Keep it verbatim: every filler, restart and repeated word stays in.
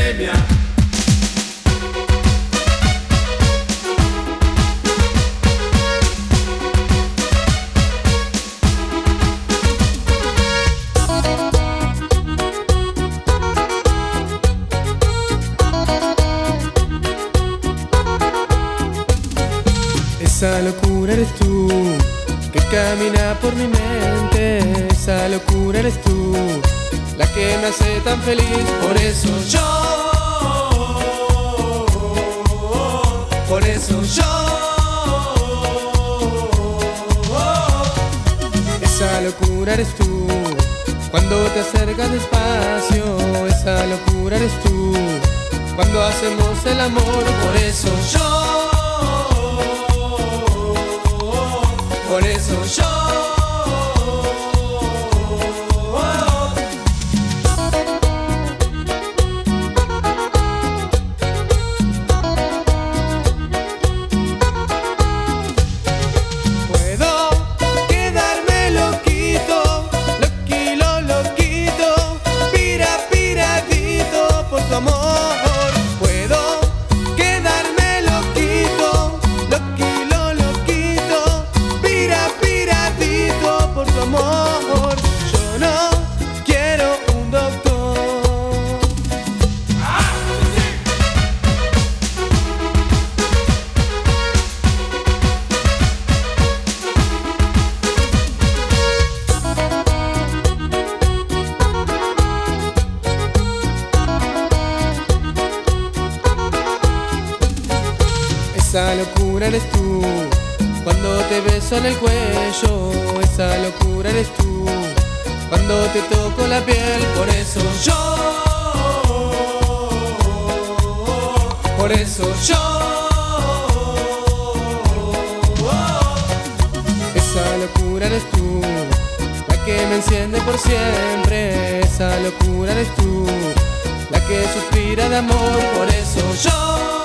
bohemia. Esa locura eres tú, que camina por mi mente. Esa locura eres tú, la que me hace tan feliz. Por eso yo, por eso yo. Esa locura eres tú, cuando te acercas despacio. Esa locura eres tú, cuando hacemos el amor. Por eso yo, por eso yo. Puedo quedarme loquito, loquilo, loquito, pira, piradito por tu amor. Puedo quedarme loquito, loquilo, loquito, pira, piradito por tu amor. Yo no quiero un doctor. Esa locura eres tú, cuando te beso en el cuello. Esa locura eres tú, cuando te toco la piel. Por eso yo, por eso yo. Esa locura eres tú, la que me enciende por siempre. Esa locura eres tú, la que suspira de amor. Por eso yo.